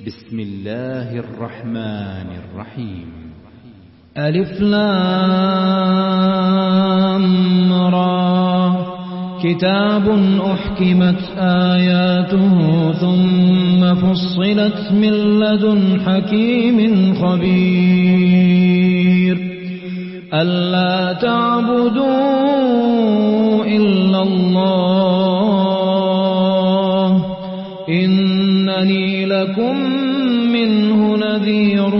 بسم الله الرحمن الرحيم. ألف لام را كتاب أحكمت آياته ثم فصلت من لدن حكيم خبير ألا تعبدوا إلا الله إنني لكم منه نذير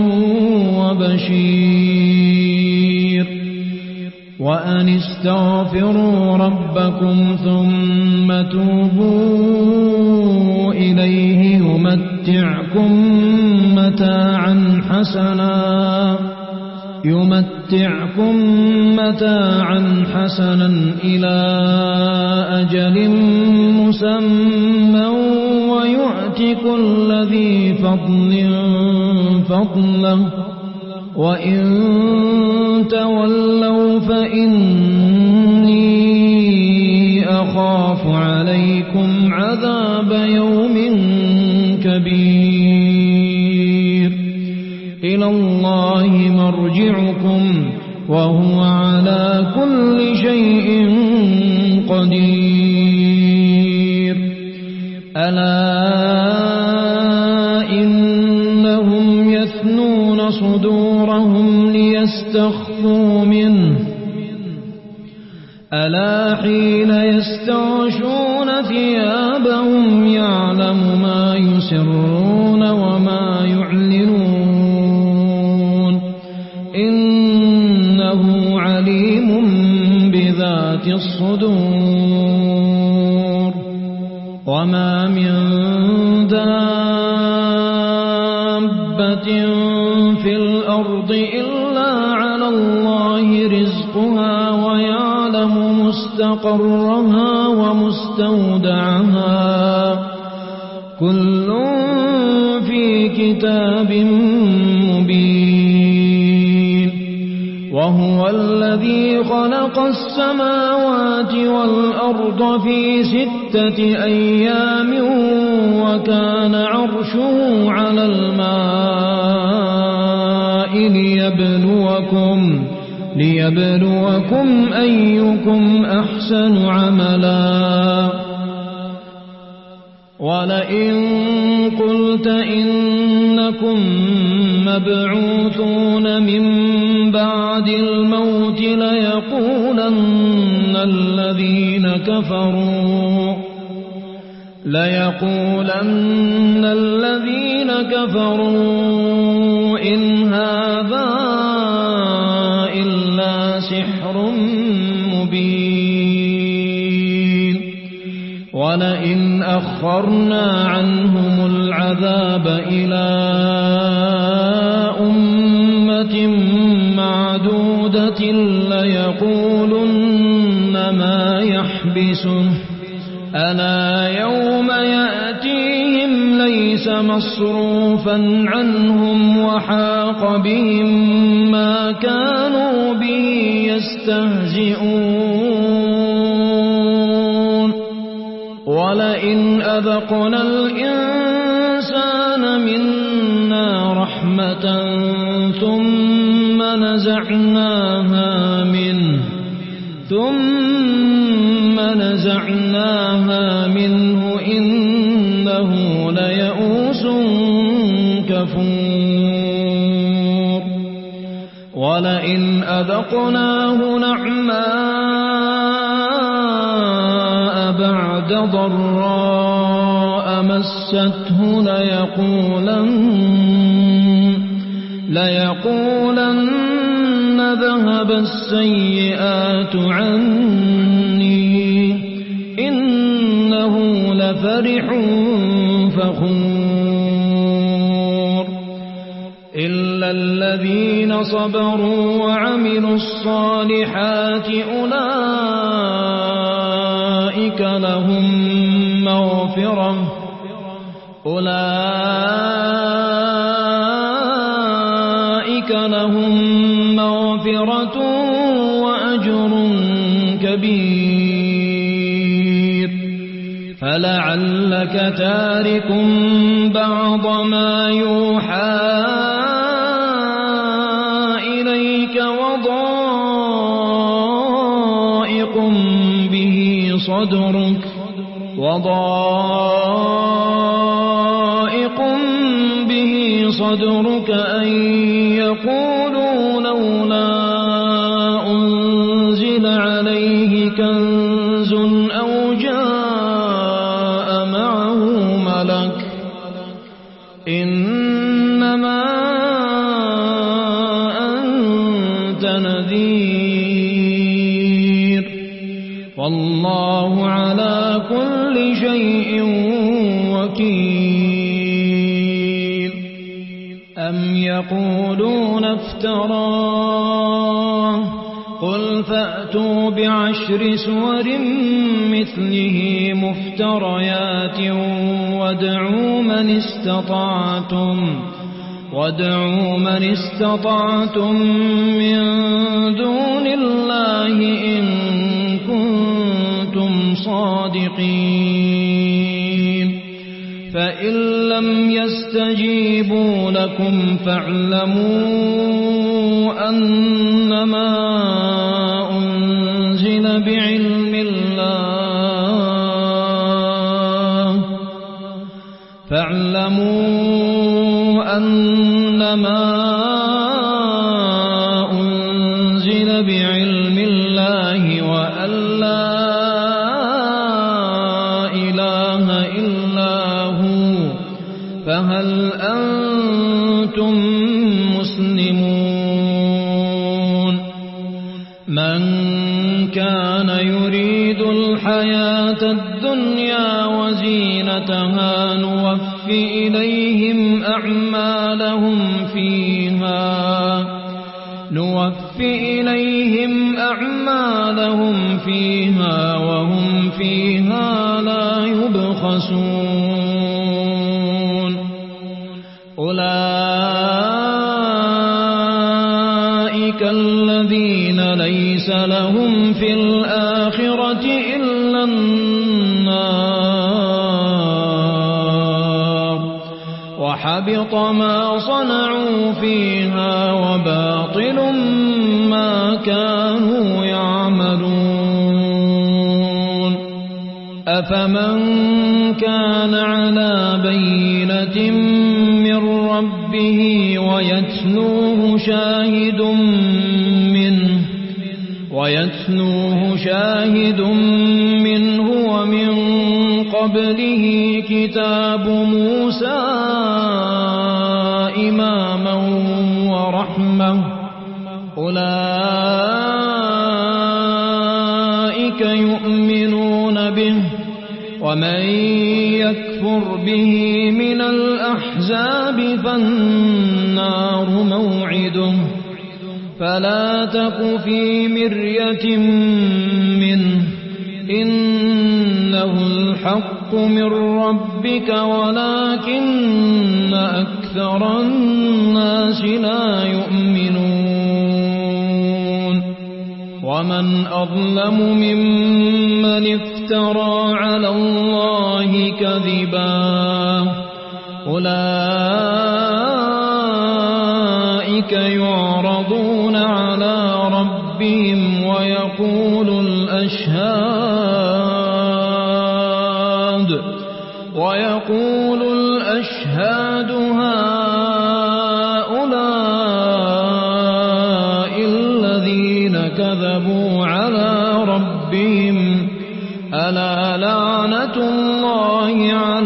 وبشير وأن استغفروا ربكم ثم توبوا إليه يمتعكم متاعا حسنا إلى أجل مسمى ويؤت كل ذي فضل فضله وإن تولوا فإني أخاف عليكم عذاب يوم كبير إلى الله مرجعكم وهو على كل شيء قدير ألا إنهم يثنون صدورهم ليستخفوا منه ألا حين يستغشون ثيابهم يعلم ما يسرون وما يعلنون إنه عليم بذات الصدور وما من دابة في الأرض إلا على الله رزقها ويعلم مستقرها ومستودعها كل في كتاب مبين وهو الذي خلق السماوات والأرض في 6 أيام وكان عرشه على الماء ليبلوكم أيكم أحسن عملا ولئن قلت إنكم مبعوثون من بعد الموت ليقولن الذين كفروا إن هذا إلا سحر مبين ولئن أخرنا عنهم العذاب إلى أمة معدودة ليقولن ما يحبسه ألا يوم يأتيهم ليس مصروفا عنهم وحاق بهم ما كانوا به يستهزئون ولئن أذقنا الإنسان منا رحمة ثم نزعناها منه إنه ليئوس كفور ولئن أذقناه نعماء بعد ضراء مسته ليقولن ذهب السيئات عني إنه لفرح فخور إلا الذين صبروا وعملوا الصالحات أولئك لهم مغفرة وأجر كبير فلعلك تارك بعض ما يوحى إليك وضائق به صدرك أن يقولوا لولا أنزل عليه كنز أو جاء معه ملك إنما أنت نذير والله على كل شيء وكيل أم يقولون افتراه قل فأتوا بعشر سور مثله مفتريات وادعوا من استطعتم من دون الله إن كنتم صادقين فإن لم يستجيبوا لكم فاعلموا أنما أنزل بعلم الله وأن لا إله إلا هو فهل أنتم مسلمون من كان يريد الحياة الدنيا وزينتها نوفي إليهم أعمالهم فيها وهم فيها لا يبخسون أولئك الذين ليس لهم في الآخرة إلا النار وحبط ما صنعوا فيها وباطل ما كانوا يعملون أفمن كان على بينة من ربه ويتلوه شاهد منه ومن قبله كتاب موسى إماما ورحمة أولئك يؤمنون به ومن يكفر به من الأحزاب فالنار موعده فلا تك في مرية منه إنه الحق من ربك ولكن أكثر الناس لا يؤمنون ومن أظلم ممن افترى على الله كذبا أولئك يعرضون على ربهم ويقول الأشهاد هؤلاء الذين كذبوا على ربهم ألا لعنة الله على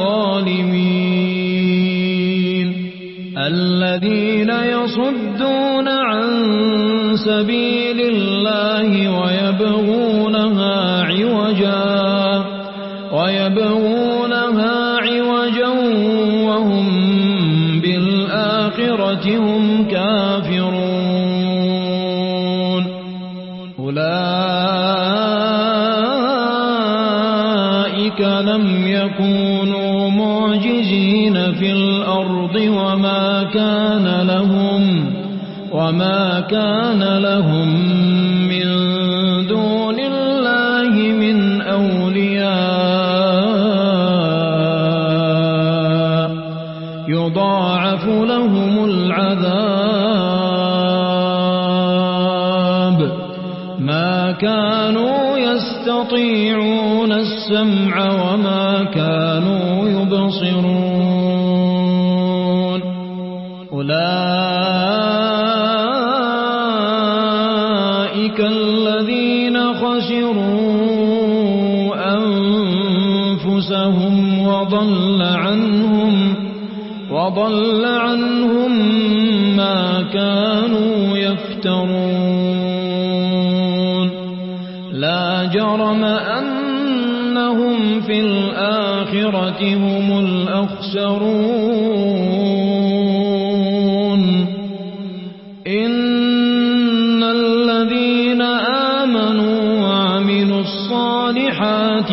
الظالمين الذين يصدون عن سبيل الله ويبغونها عوجا وهم بالآخرة هم كافرون أولئك لم يكونوا معجزين في الأرض وما كان لهم من دون الله من أولياء يضاعف لهم العذاب ما كانوا يستطيعون السمع وما كانوا يبصرون أولئك الذين خسروا أنفسهم وضل عنهم ما كانوا يفترون لا جرم أنهم في الآخرة هم الأخسرون إن الذين آمنوا وعملوا الصالحات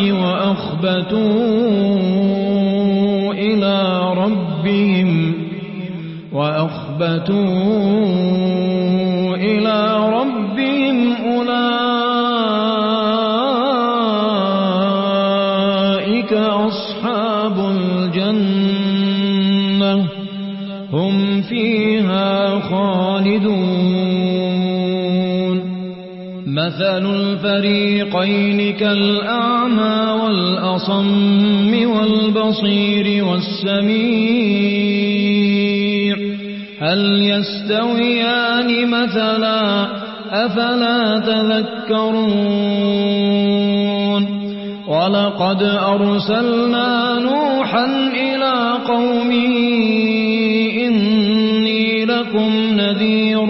وأخبتوا إلى ربهم أولئك أصحاب الجنة هم فيها خالدون مثل الفريقين كالأعمى والأصم والبصير والسميع هل يستويان مثلا أفلا تذكرون ولقد أرسلنا نوحا إلى قومه إني لكم نذير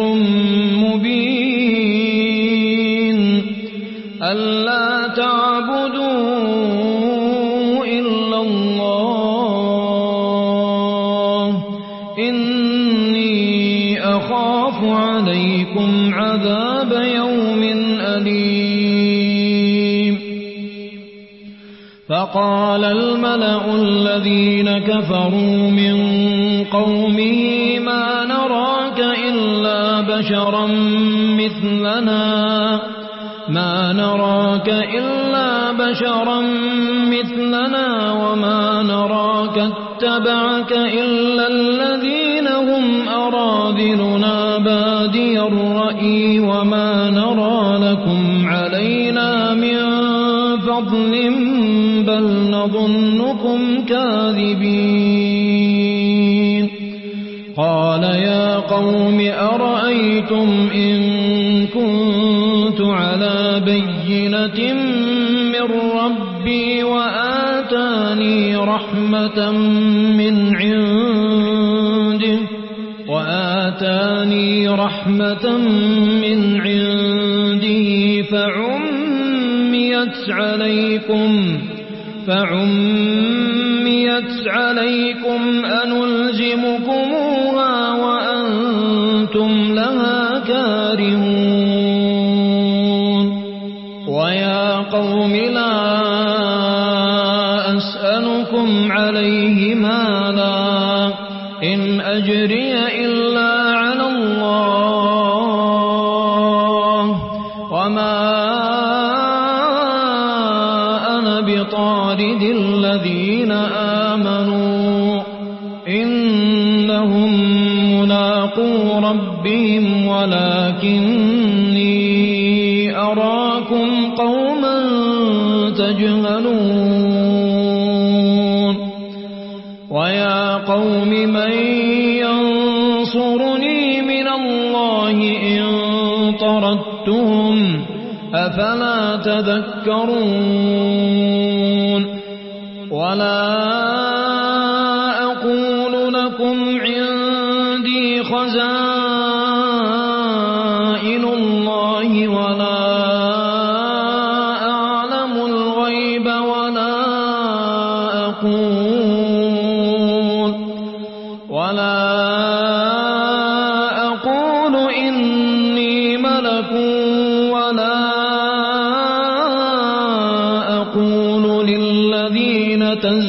مبين ألا تعبدوا إلا الله إني أخاف عليكم عذاب يوم أليم فقال الملأ الذين كفروا من قومه ما نراك إلا بشرا مثلنا وما نراك اتبعك إلا الذين هم أراذلنا بادي الرأي وما نرى لكم علينا من فضل بل نظنكم كاذبين قال يا قوم أرأيتم إن كنت على بينة من ربي وآتاني رحمة من عنده فعميت عليكم أنلزمكموها وأنتم لها كارهون ويا قوم لا أسألكم عليه مالا إن أجري إلا على الله وما أنا بطارد الذين آمنوا إنهم ملاقو ربهم ولكني أراكم قوما تجهلون ويا قوم من ينصرني من الله إن طردتهم أفلا تذكرون ولا أقول لكم عندي خزائن الله ولا أعلم الغيب ولا أقول إني ملك ولا أقول للذين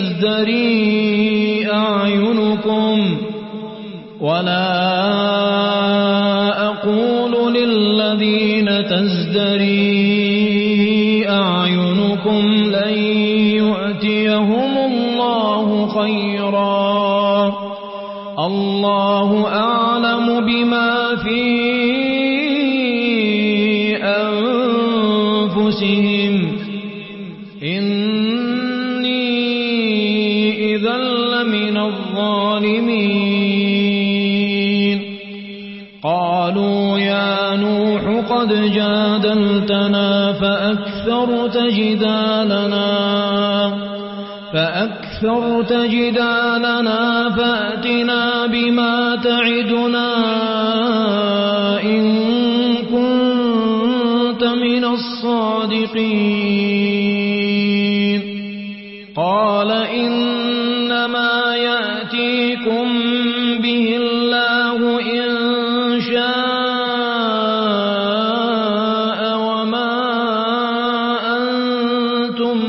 تزدري أعينكم لن يؤتيهم الله خيرا الله أعلم بما في أنفسهم إني إذا لمن الظالمين قالوا يا نوح قد جادلتنا فأكثرت جدالنا فأتنا بما تعدنا إن كنت من الصادقين قال إنما يأتيكم به الله إن شاء وما أنتم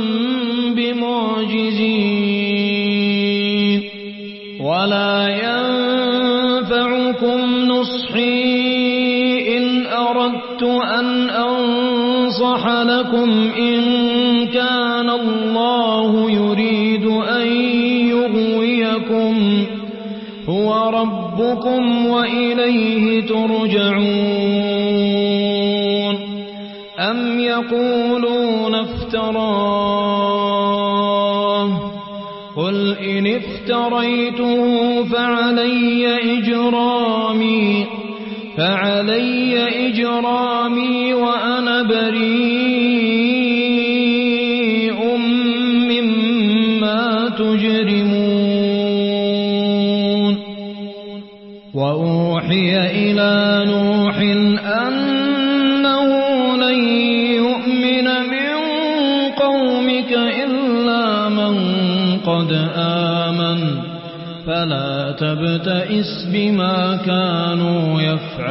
بمعجزين ولا ينفعكم نصحي إن أردت أن أنصح لكم إن كان الله يريد أن يغويكم هو ربكم وإليه ترجعون أم يقولون افتراه قل إن افتريته فعلي إجرامي وأنا بريء مما تجرمون وأوحي إلى نوح أنه لن يؤمن من قومك إلا من قد آمن فلا تبتئس بما كانوا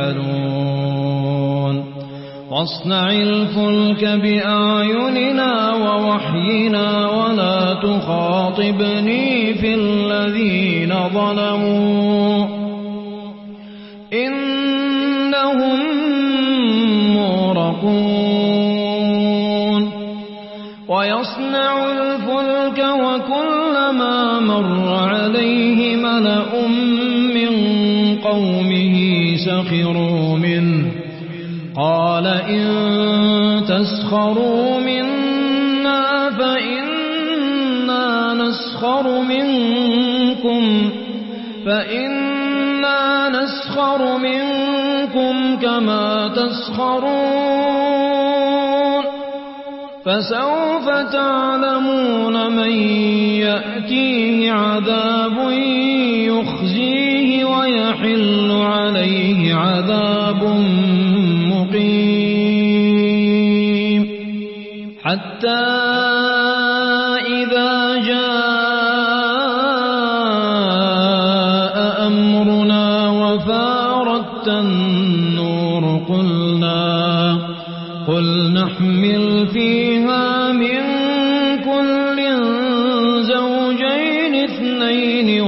يفعلون واصنع الفلك بأعيننا ووحينا ولا تخاطبني في الذين ظلموا إنهم مغرقون ويصنع الفلك وكلما مر عليه ملأ من قومه سخروا منه قال إن تسخروا منا فإنا نسخر منكم كما تسخرون فسوف تعلمون من يأتيه عذاب يخزيه ويحل عليه عذاب مقيم حتى إذا جاء أمرنا وفارت النور قل نحمل فيها من كل زوجين اثنين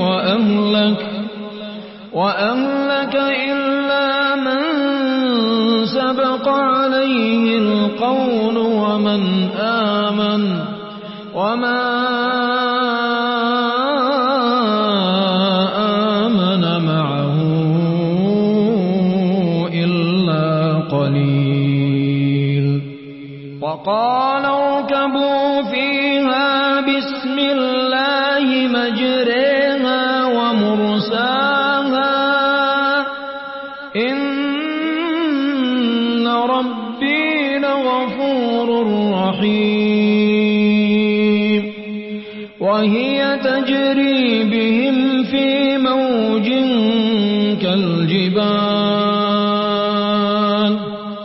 وأهلك إلا من سبق عليه القول ومن آمن وما آمن معه إلا قليل وقال اركبوا فيها بسم الله مجريها ومرساها إن ربي لغفور رحيم وهي تجري بهم في موج كالجبال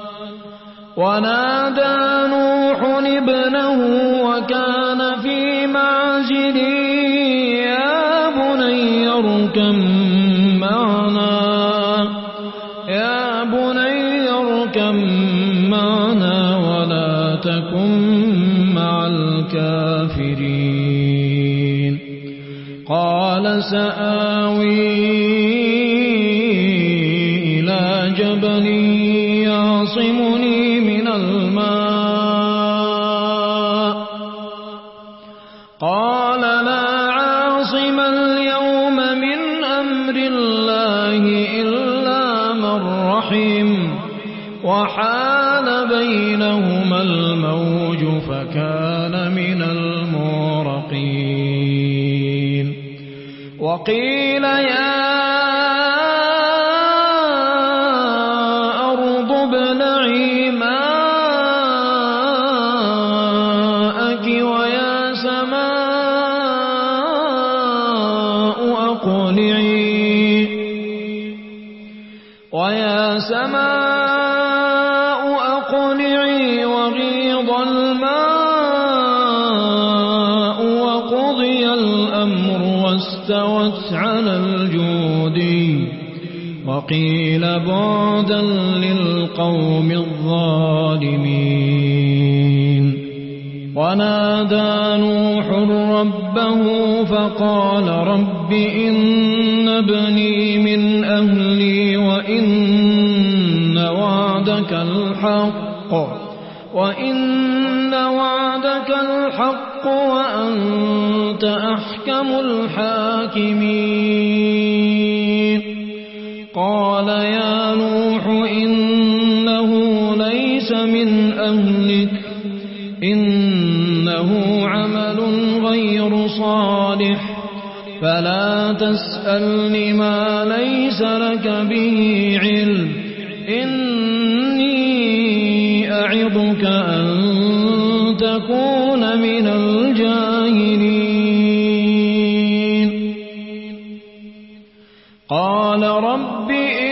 ونادى نوح ابنه وكان في معزل يا بني اركب معنا ولا تكن مع الكافرين قال سآوي إلى جبل يعصمني من الماء قال لا عاصم اليوم من أمر الله الله إلا من رحم وحال بينهما الموج فكان من المغرقين وقيل يا أرض ابلعي ماءك ويا سماء أقلعي وغيض الماء وقضي الأمر واستوت على الجودي وقيل بعدا للقوم الظالمين ونادى نوح ربه فقال رب إن ابني من أهلي وإن وعدك الحق وأنت أحكم الحاكمين قال يا نوح إنه ليس من أهلك إنه عمل غير صالح فلا تسألني ما ليس لك به علم إني أعظك أن تكون من الجاهلين قال رب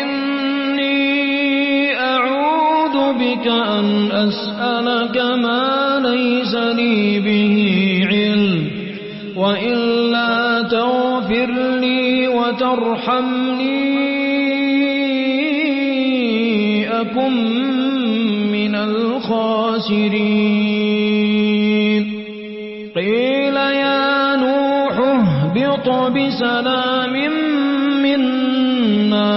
إني أعوذ بك أن أسألك ما ليس لي به علم وإلا تغفر لي وترحمني أكن من الخاسرين قيل يا نوح اهبط بسلام منا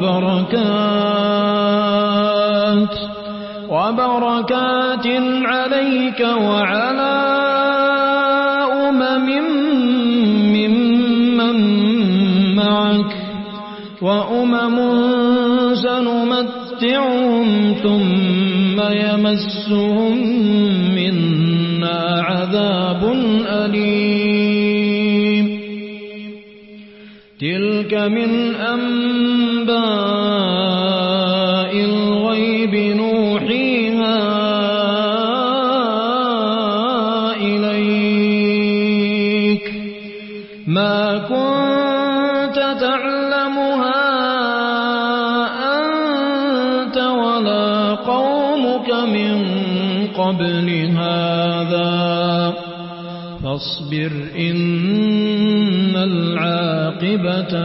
وبركات عليك وعلى ممن معك وأمم سنمتعهم ثم يمسهم منا عذاب أليم تلك من أنباء الغيب نوحيها إليك ما كنت تعلمها أنت ولا قومك من قبل هذا فاصبر إن العاقبة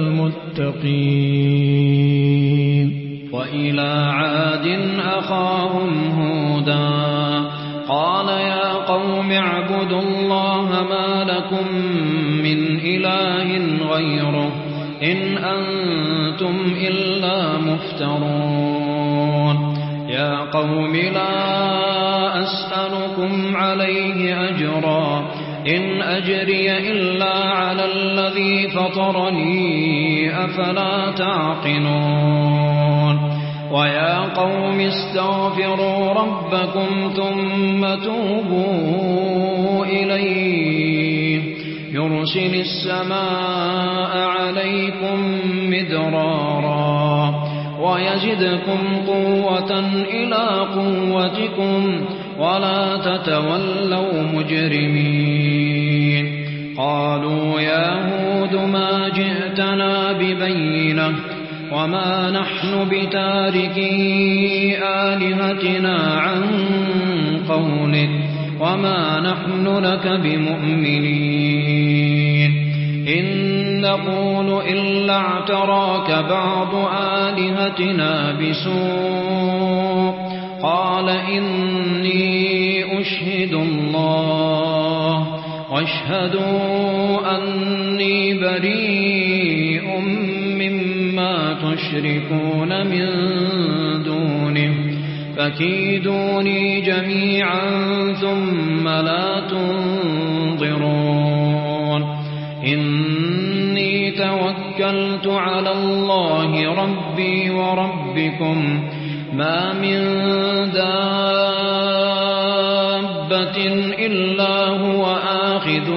للمتقين وإلى عاد أخاهم هودا قال يا قوم اعبدوا الله ما لكم من إله غيره إن أنتم إلا مفترون يا قوم لا أسألكم عليه أجرا إن أجري إلا على الذي فطرني أفلا تعقلون ويا قوم استغفروا ربكم ثم توبوا إليه يرسل السماء عليكم مدرارا ويزدكم قوة إلى قوتكم ولا تتولوا مجرمين قالوا يا هود ما جئتنا ببينة وما نحن بتاركي آلهتنا عن قولك وما نحن لك بمؤمنين إن نقول إلا اعتراك بعض آلهتنا بسوء قال إني أشهد الله واشهدوا أني بريء مما تشركون من دونه فكيدوني جميعا ثم لا تنظرون إني توكلت توكلت على الله ربي وربكم ما من دابة إلا هو آخذ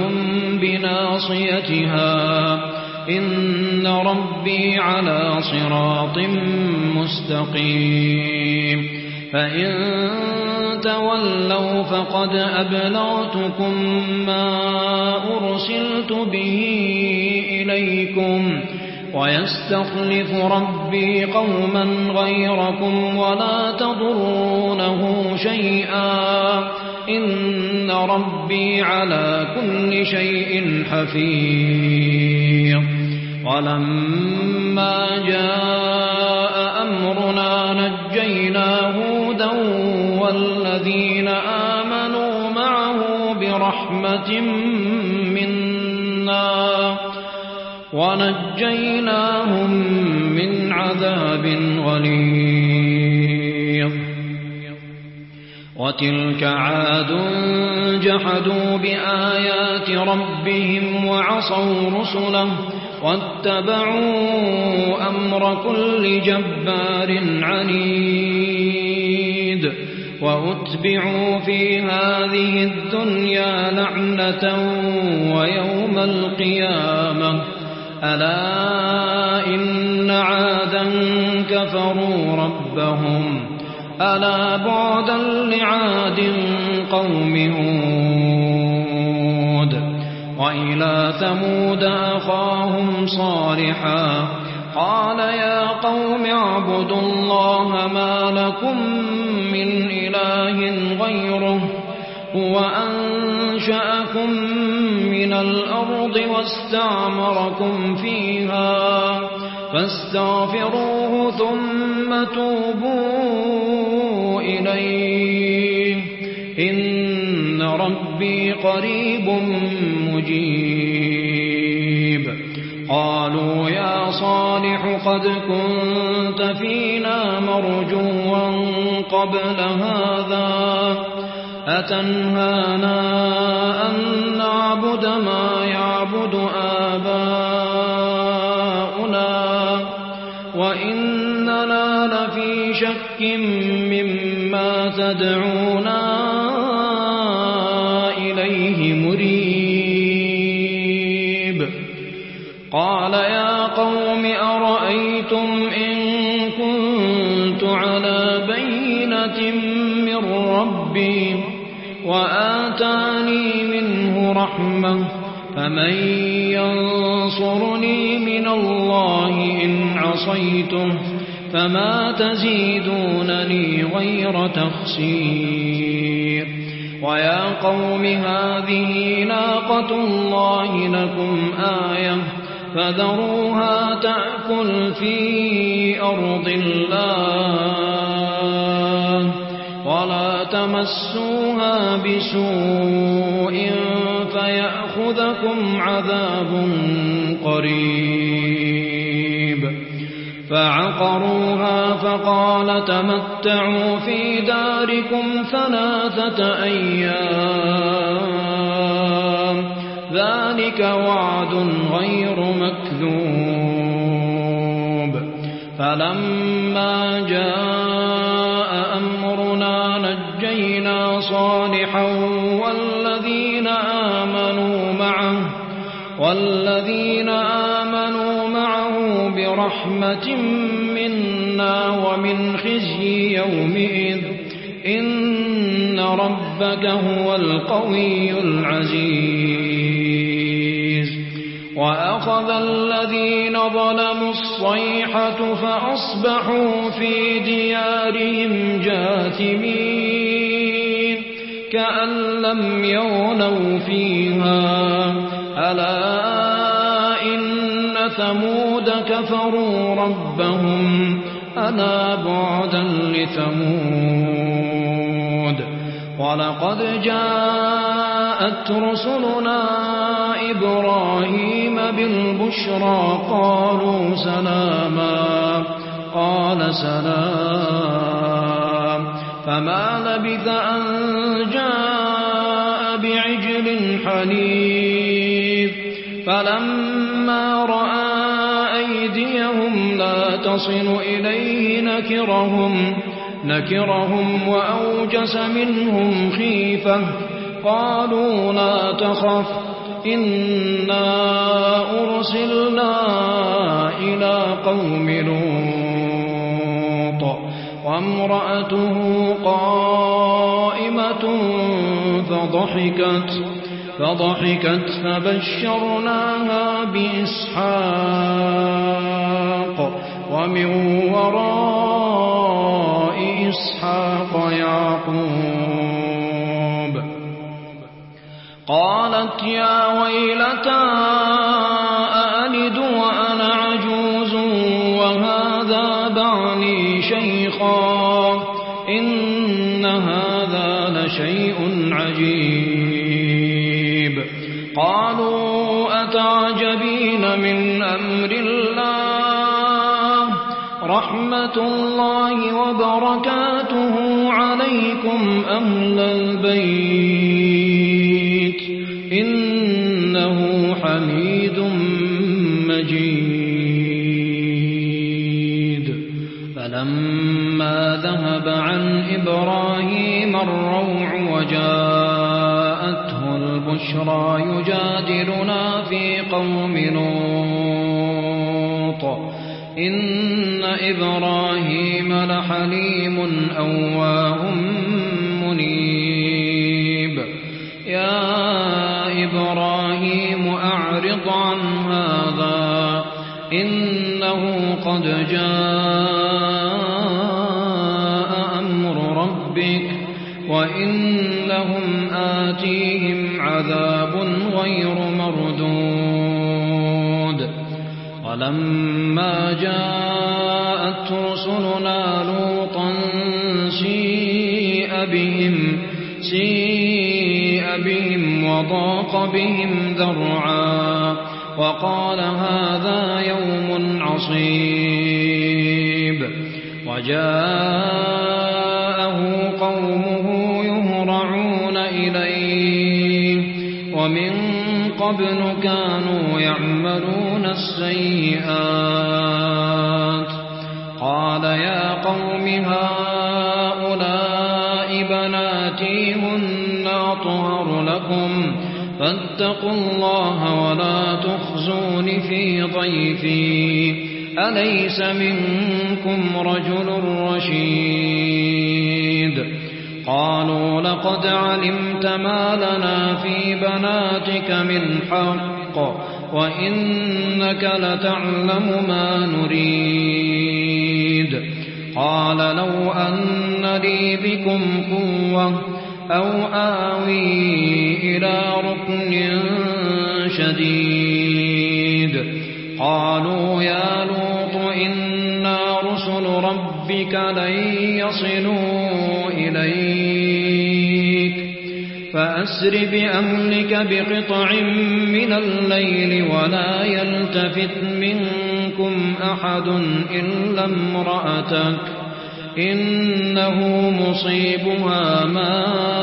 بناصيتها إن ربي على صراط مستقيم فإن تولوا فقد أبلغتكم ما أرسلت به إليكم ويستخلف ربي قوما غيركم ولا تضرونه شيئا إن ربي على كل شيء حفيظ ولما جاء أمرنا نجينا هودا والذين آمنوا معه برحمة منا ونجيناهم من عذاب غليظ وتلك عاد جحدوا بآيات ربهم وعصوا رسله واتبعوا أمر كل جبار عنيد وأتبعوا في هذه الدنيا لعنة ويوم القيامة ألا إن عادا كفروا ربهم ألا بعدا لعاد قوم هود وإلى ثمود أخاهم صالحا قال يا قوم اعبدوا الله ما لكم من إله غيره هو أنشأكم من الأرض واستعمركم فيها فاستغفروه ثم توبوا إليه إن ربي قريب مجيب قالوا يا صالح قد كنت فينا مرجوا قبل هذا أتنهانا أن نعبد ما يعبد آباؤنا وإننا لفي شك مما تدعونا إليه مريب قال يا قوم أرأيتم إن كنت على بينة من ربي وآتاني منه رحمة فمن ينصرني من الله إن عصيته فما تزيدونني غير تخسير ويا قوم هذه ناقة الله لكم آية فذروها تأكل في أرض الله ولا تمسوها بسوء فيأخذكم عذاب قريب فعقروها فقال تمتعوا في داركم 3 أيام ذلك وعد غير مكذوب فلما جاء أمرنا نجينا صالحا والذين آمنوا معه برحمة منا ومن خزي يومئذ إن ربك هو القوي العزيز وأخذ الذين ظلموا الصيحة فأصبحوا في ديارهم جاثمين كأن لم يغنوا فيها ألا إن ثمود كفروا ربهم ألا بعدا لثمود ولقد جاءت رسلنا إبراهيم بالبشرى قالوا سلاما قال سلام فما لبث أن جاء بعجل حنيذ فلما رأى لا تصل إليه نكرهم وأوجس منهم خيفة. قالوا لا تخف إنا أرسلنا إلى قوم لوط وامرأته قائمة فضحكت فبشرناها بإسحاق ومن وراء إسحاق يعقوب. قالت يا ويلتى أألد وأنا عجوز وهذا بعلي شيخا إن هذا لشيء عجيب. قالوا أتعجبين من أمر الله رحمة الله وبركاته عليكم أهل البيت إنه حميد مجيد. فلما ذهب عن إبراهيم الروع وجاءته البشرى يجادلنا في قوم لوط إن إبراهيم لحليم أواه منيب. يا إبراهيم أعرض عن هذا إنه قد جاء أمر ربك وإنهم آتيهم عذاب غير مردود. ولما جاءت رسلنا لوطا سيء بهم وضاق بهم ذرعا وقال هذا يوم عصيب. وجاءه قومه يهرعون إليه ومن قبل كانوا يعملون السيئات. قال يا قوم هؤلاء بناتي هن أطهر لكم فاتقوا الله ولا تخزون في ضيفي أليس منكم رجل رشيد. قالوا لقد علمت ما لنا في بناتك من حق وإنك لتعلم ما نريد. قال لو أن لي بكم قوة أو آوي إلى ركن شديد. قالوا يا لوط إنا رسل ربك لن يصلوا إليك فأسر بأهلك بقطع من الليل ولا يلتفت منكم أحد إلا امرأتك إنه مصيبها ما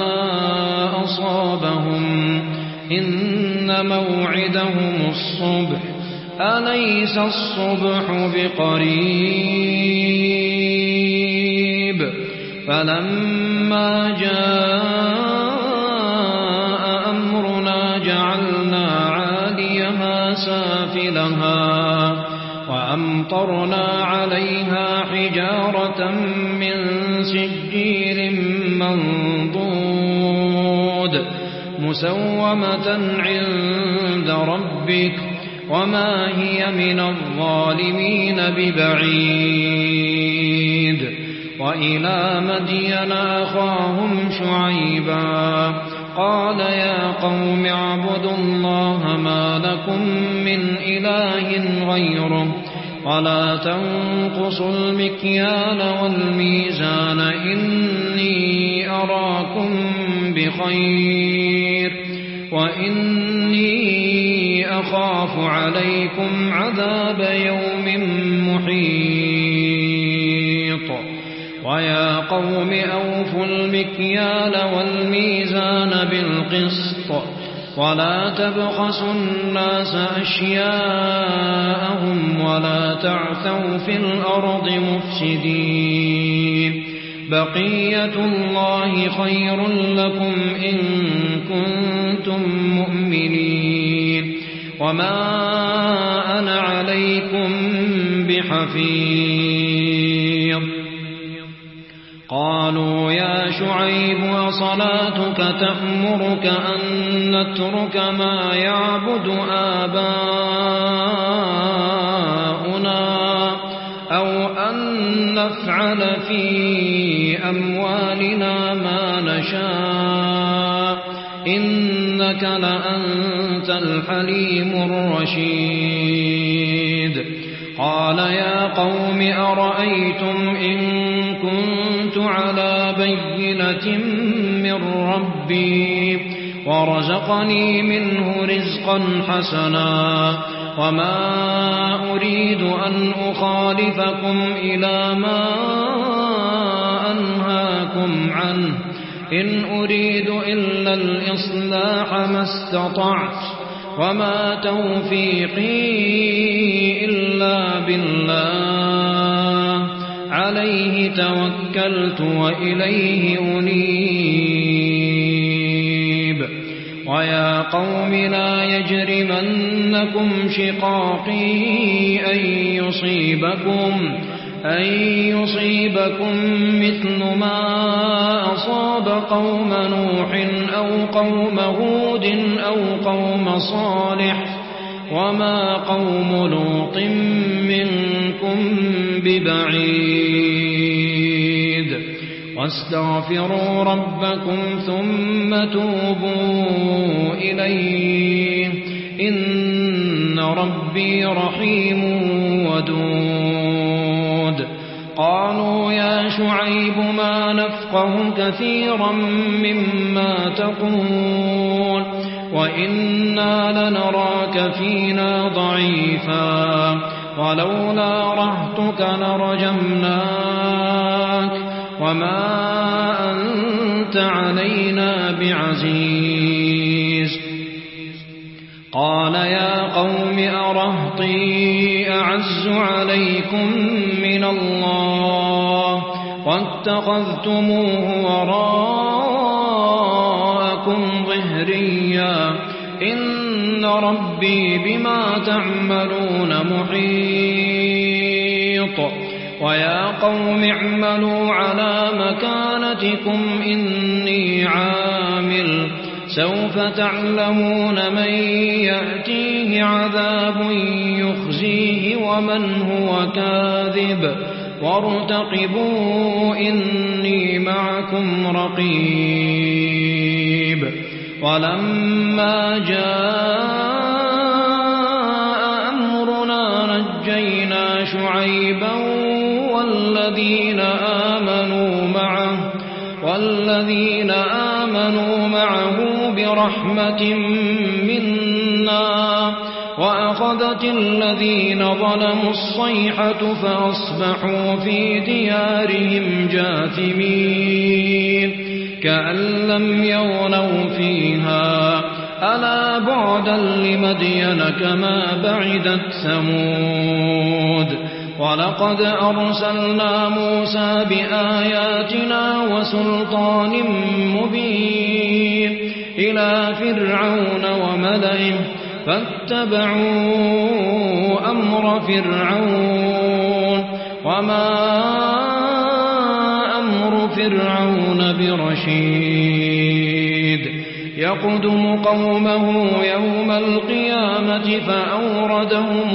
أصابهم إن موعدهم الصبح أليس الصبح بقريب. فلما جاء أمرنا جعلنا عاليها سافلها وأمطرنا عليها حجارة من سجيل منضود مسومة عند ربك وما هي من الظالمين ببعيد. وإلى مدين أخاهم شعيبا قال يا قوم اعبدوا الله ما لكم من إله غيره ولا تنقصوا المكيال والميزان إني أراكم بخير وإني أخاف عليكم عذاب يوم محيط. ويا قوم أوفوا المكيال والميزان بالقسط ولا تبخسوا الناس أشياءهم ولا تعثوا في الأرض مفسدين بقية الله خير لكم إن كنتم مؤمنين وما أنا عليكم بحفيظ قالوا يا شعيب أصلاتك تأمرك أن نترك ما يعبد آباؤنا أو أن نفعل في أموالنا ما نشاء إنك لأنت الحليم الرشيد قال يا قوم أرأيتم إن كنت على بينة من ربي ورزقني منه رزقا حسنا وما أريد أن أخالفكم إلى ما أنهاكم عنه إن أريد إلا الإصلاح ما استطعت وما توفيقي إلا بالله عليه توكلت وإليه أنيب ويا قوم لا يجرمنكم شقاقي أن يصيبكم مثل ما أصاب قوم نوح أو قوم هود أو قوم صالح وما قوم لوط منكم ببعيد واستغفروا ربكم ثم توبوا إليه إن ربي رحيم ودود قالوا يا شعيب ما نفقه كثيرا مما تقول وإنا لنراك فينا ضعيفا ولولا رهتك لرجمناك وما أنت علينا بعزيز قال يا قوم أرهطي أعز عليكم من الله واتخذتموه وراءكم ظهريا إن ربي بما تعملون محيط ويا قوم اعملوا على مكانتكم إني عامل سوف تعلمون من يأتيه عذاب يخزيه ومن هو كاذب وارتقبوا إني معكم رقيب ولما جاء أمرنا نجينا شعيبا والذين آمنوا معه برحمة منا وأخذت الذين ظلموا الصيحة فأصبحوا في ديارهم جاثمين كأن لم يغنوا فيها ألا بعدا لمدين كما بعدت ثمود ولقد أرسلنا موسى بآياتنا وسلطان مبين إلى فرعون وملئه فاتبعوا أمر فرعون وما أمر فرعون برشيد يقدم قومه يوم القيامة فأوردهم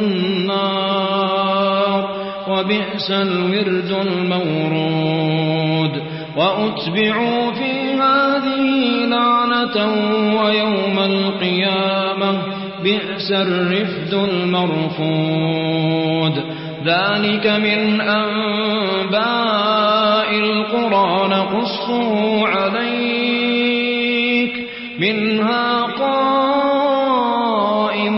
النار وبئس الورد المورود وأتبعوا في هذه لعنة ويوم القيامة بئس الرفد المرفود ذلك من أنباء القرى نقصه عليك منها قائم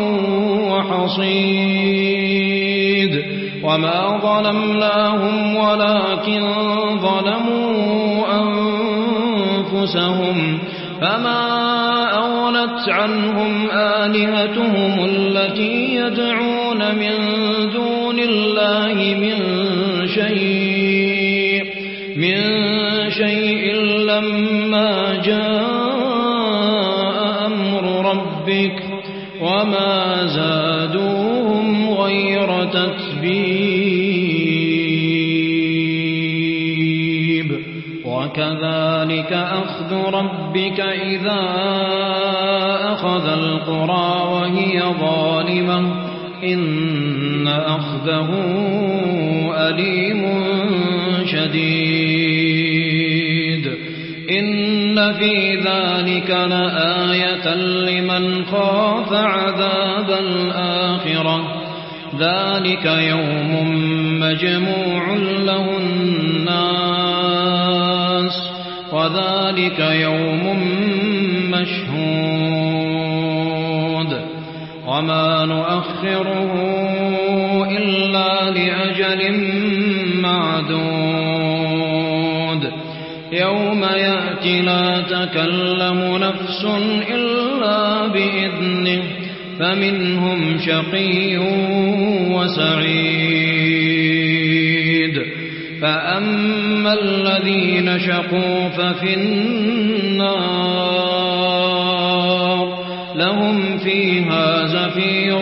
وحصيد وما ظلمناهم ولكن ظلموا أنفسهم فما أغنت عنهم آلهتهم التي يدعون من دون الله من شيء لما جاء أمر ربك وما زادوهم غير تتبيب وكذلك أخذ ربك إذا أخذ القرى وهي ظالمة إن أخذه أليم شديد إن في ذلك لآية لمن خاف عذاب الآخرة ذلك يوم مجموع له الناس وذلك يوم مشهود وما نؤخره إلا لأجل معدود يوم يأتي لا تكلم نفس إلا بإذنه فمنهم شقي وسعيد فأما الذين شقوا ففي النار لهم فيها زفير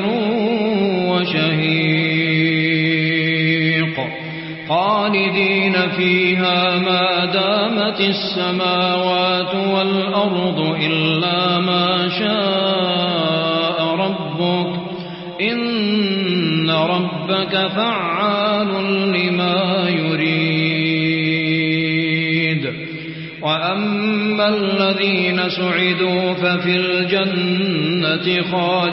وشهيق خالدين فيها ما دامت السماوات والأرض إلا ما شاء ربك إن ربك فعال لما يريد وأما الذين سعدوا ففي الجنة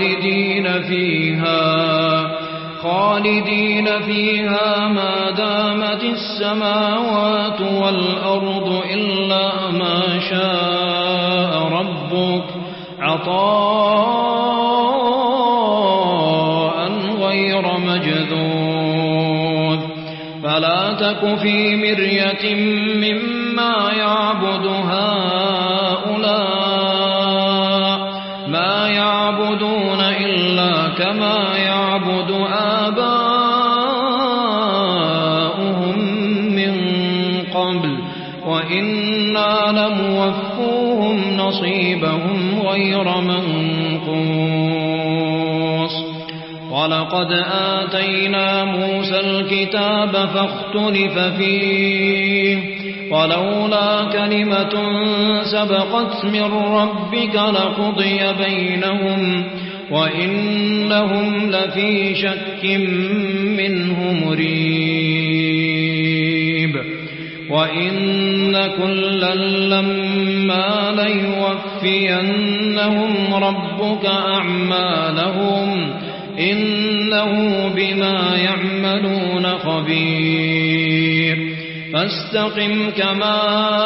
خالدين فيها ما دامت السماوات والأرض إلا ما شاء ربك عطاء غير مجذوذ فلا تك في مرية مما يعبد هؤلاء ما يعبدون إلا كما يعبد آباؤهم من قبل وإنا لموفوهم نصيبهم غير منقوص ولقد آتينا موسى الكتاب فاختلف فيه ولولا كلمة سبقت من ربك لقضي بينهم وإنهم لفي شك منه مريب وإن كلا لما ليوفينهم ربك أعمالهم إنه بما يعملون خبير فاستقم كما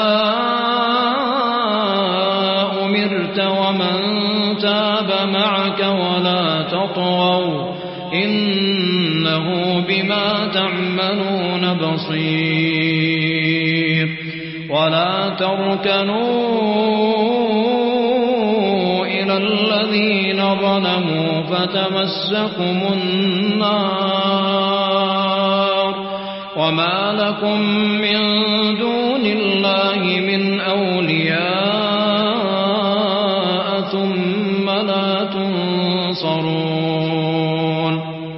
أمرت ومن تاب معك ولا تطغوا إنه بما تعملون بصير ولا تركنوا إلى الذين ظلموا فتمسكم النار وما لكم من دون الله من أولياء ثم لا تنصرون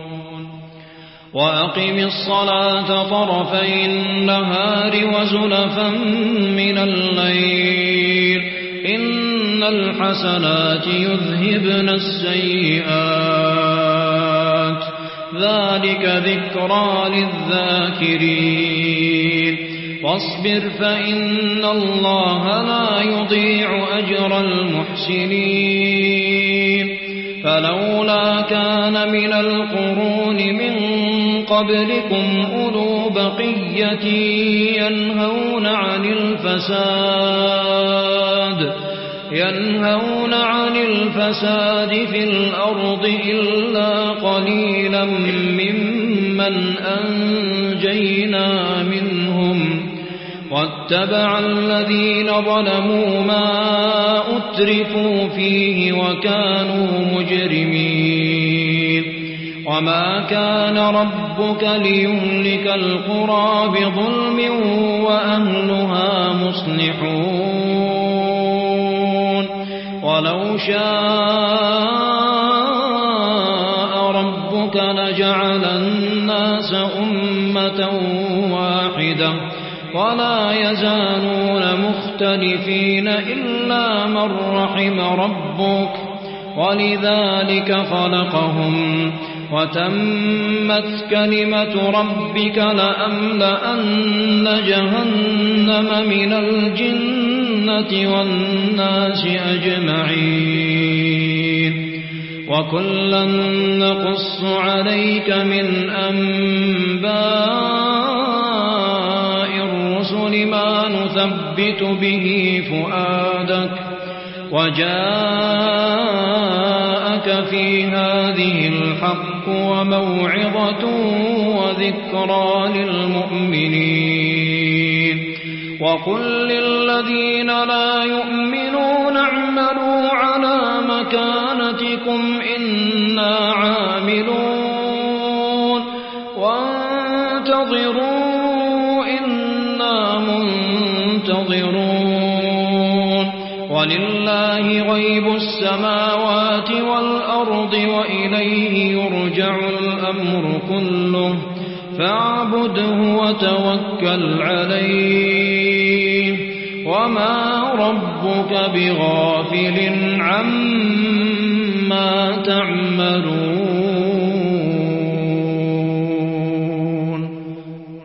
وأقم الصلاة طرفي النهار وزلفا من الليل إن الحسنات يذهبن السيئات ذلك ذكرى للذاكرين واصبر فإن الله لا يضيع أجر المحسنين فلولا كان من القرون من قبلكم أولو بقية ينهون عن الفساد في الأرض إلا قليلا ممن أنجينا منهم واتبع الذين ظلموا ما أترفوا فيه وكانوا مجرمين وما كان ربك ليهلك القرى بظلم وأهلها مصلحون ولو شاء ربك لجعل الناس أمة واحدة ولا يزالون مختلفين إلا من رحم ربك ولذلك خلقهم وتمت كلمة ربك لأملأن جهنم من الجنة والناس أجمعين وكلا نقص عليك من أنباء الرسل ما نثبت به فؤادك وجاءك في هذه الحق وموعظة وذكرى للمؤمنين وقل للذين لا يؤمنون اعملوا على مكانتكم إنا عاملون وانتظروا إنا منتظرون ولله غيب السماوات والأرض وإليه يرجع الأمر كله فاعبده وتوكل عليه وما ربك بغافل عما تعملون